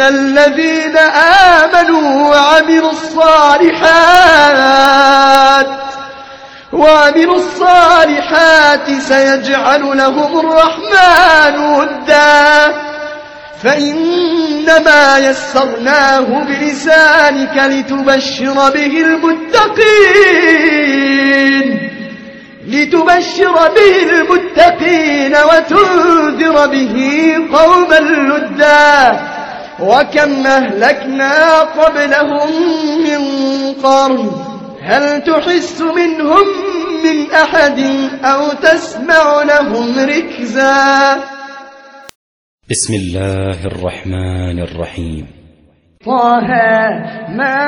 الذين آمنوا وعملوا الصالحات سيجعل لهم الرحمن ودا فإنما يسرناه بلسانك لتبشر به المتقين وتنذر به قوما لدا وكم أهلكنا قبلهم من قرن هل تحس منهم من أحد أو تسمع لهم ركزا. بسم الله الرحمن الرحيم. طه ما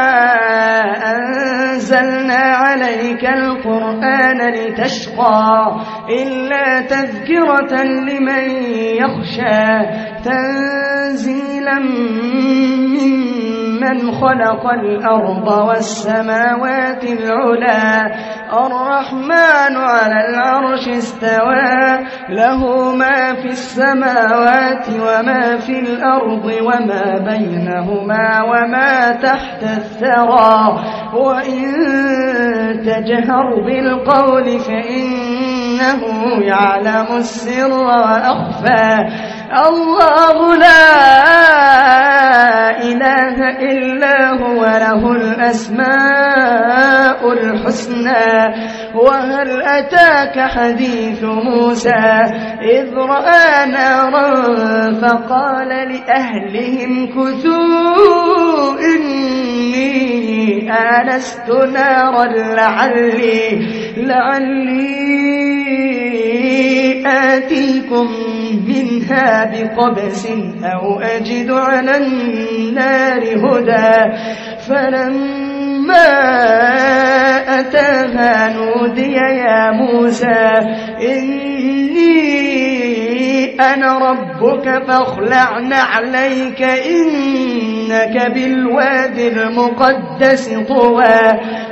أنزلنا عليك القرآن لتشقى إلا تذكرة لمن يخشى تنزيلا ممن خلق الأرض والسماوات العلى الرحمن على العرش استوى له ما في السماوات وما في الأرض وما بينهما وما تحت الثرى وإن تجهر بالقول فإنه يعلم السر وأخفى الله لا إله إلا هو له الأسماء الحسنى. وهل أتاك حديث موسى إذ رأى نارا فقال لأهلهم كثوا إني آنست نارا لعلي آتيكم منها بقبس أو أجد على النار هدى فلما أتاها نودي يا موسى إني أنا ربك فاخلع نعليك إنك بالوادي المقدس طوى